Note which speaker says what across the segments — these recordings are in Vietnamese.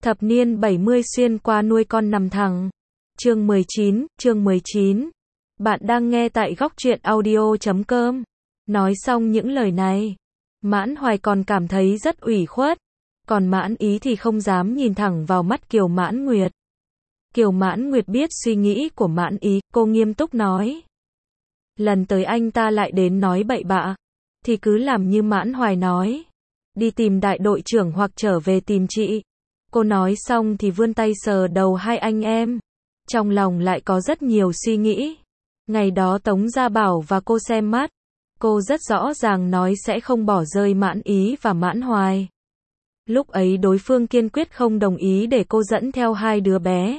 Speaker 1: Thập niên 70 xuyên qua nuôi con nằm thẳng. Chương 19. Bạn đang nghe tại góc truyện audio.com. Nói xong những lời này, Mãn Hoài còn cảm thấy rất ủy khuất. Còn Mãn Ý thì không dám nhìn thẳng vào mắt Kiều Mãn Nguyệt. Kiều Mãn Nguyệt biết suy nghĩ của Mãn Ý, cô nghiêm túc nói. Lần tới anh ta lại đến nói bậy bạ, thì cứ làm như Mãn Hoài nói. Đi tìm đại đội trưởng hoặc trở về tìm chị. Cô nói xong thì vươn tay sờ đầu hai anh em. Trong lòng lại có rất nhiều suy nghĩ. Ngày đó Tống Gia Bảo và cô xem mắt. Cô rất rõ ràng nói sẽ không bỏ rơi Mãn Ý và Mãn Hoài. Lúc ấy đối phương kiên quyết không đồng ý để cô dẫn theo hai đứa bé.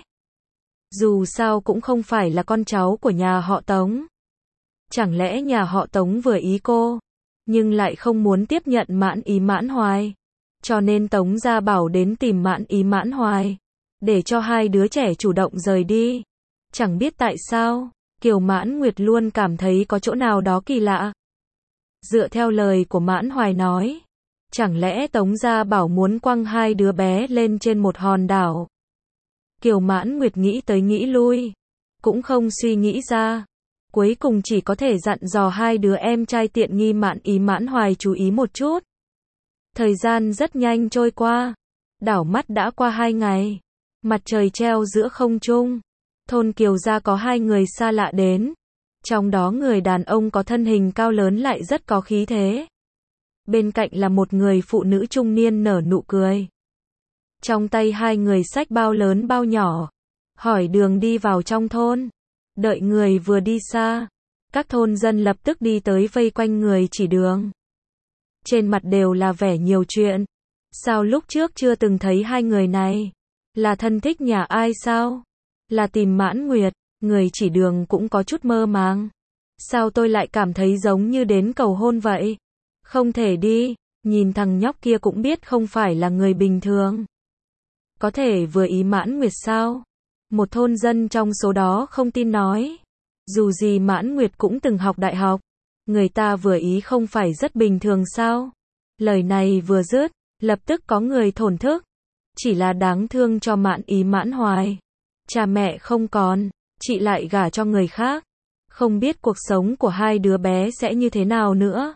Speaker 1: Dù sao cũng không phải là con cháu của nhà họ Tống. Chẳng lẽ nhà họ Tống vừa ý cô, nhưng lại không muốn tiếp nhận Mãn Ý Mãn Hoài. Cho nên Tống Gia Bảo đến tìm Mãn Ý Mãn Hoài, để cho hai đứa trẻ chủ động rời đi. Chẳng biết tại sao, Kiều Mãn Nguyệt luôn cảm thấy có chỗ nào đó kỳ lạ. Dựa theo lời của Mãn Hoài nói, chẳng lẽ Tống Gia Bảo muốn quăng hai đứa bé lên trên một hòn đảo. Kiều Mãn Nguyệt nghĩ tới nghĩ lui, cũng không suy nghĩ ra. Cuối cùng chỉ có thể dặn dò hai đứa em trai tiện nghi Mãn Ý Mãn Hoài chú ý một chút. Thời gian rất nhanh trôi qua. Đảo mắt đã qua 2 ngày. Mặt trời treo giữa không trung. Thôn Kiều gia có hai người xa lạ đến. Trong đó người đàn ông có thân hình cao lớn lại rất có khí thế. Bên cạnh là một người phụ nữ trung niên nở nụ cười. Trong tay hai người xách bao lớn bao nhỏ. Hỏi đường đi vào trong thôn. Đợi người vừa đi xa, các thôn dân lập tức đi tới vây quanh người chỉ đường. Trên mặt đều là vẻ nhiều chuyện. Sao lúc trước chưa từng thấy hai người này? Là thân thích nhà ai sao? Là tìm Mãn Nguyệt? Người chỉ đường cũng có chút mơ màng. Sao tôi lại cảm thấy giống như đến cầu hôn vậy? Không thể đi, nhìn thằng nhóc kia cũng biết không phải là người bình thường. Có thể vừa ý Mãn Nguyệt sao? Một thôn dân trong số đó không tin nói. Dù gì Mãn Nguyệt cũng từng học đại học. Người ta vừa ý không phải rất bình thường sao? Lời này vừa dứt, lập tức có người thổn thức. Chỉ là đáng thương cho Mãn Ý Mãn Hoài. Cha mẹ không còn, chị lại gả cho người khác. Không biết cuộc sống của hai đứa bé sẽ như thế nào nữa.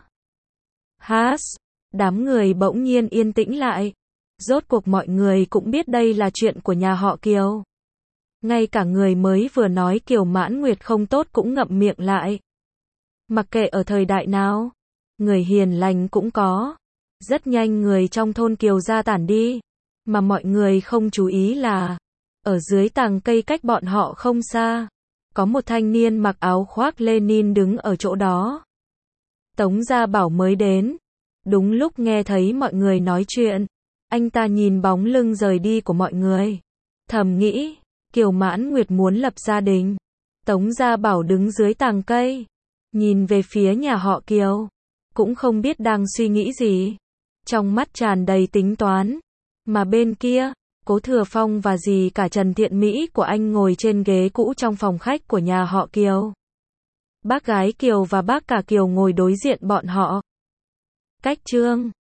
Speaker 1: Đám người bỗng nhiên yên tĩnh lại. Rốt cuộc mọi người cũng biết đây là chuyện của nhà họ Kiều. Ngay cả người mới vừa nói Kiều Mãn Nguyệt không tốt cũng ngậm miệng lại. Mặc kệ ở thời đại nào, người hiền lành cũng có. Rất nhanh người trong thôn Kiều gia tản đi. Mà mọi người không chú ý là, ở dưới tàng cây cách bọn họ không xa, có một thanh niên mặc áo khoác Lenin đứng ở chỗ đó. Tống Gia Bảo mới đến. Đúng lúc nghe thấy mọi người nói chuyện, anh ta nhìn bóng lưng rời đi của mọi người. Thầm nghĩ, Kiều Mãn Nguyệt muốn lập gia đình. Tống Gia Bảo đứng dưới tàng cây, nhìn về phía nhà họ Kiều, cũng không biết đang suy nghĩ gì. Trong mắt tràn đầy tính toán. Mà bên kia, Cố Thừa Phong và dì cả Trần Thiện Mỹ của anh ngồi trên ghế cũ trong phòng khách của nhà họ Kiều. Bác gái Kiều và bác cả Kiều ngồi đối diện bọn họ. Cách chương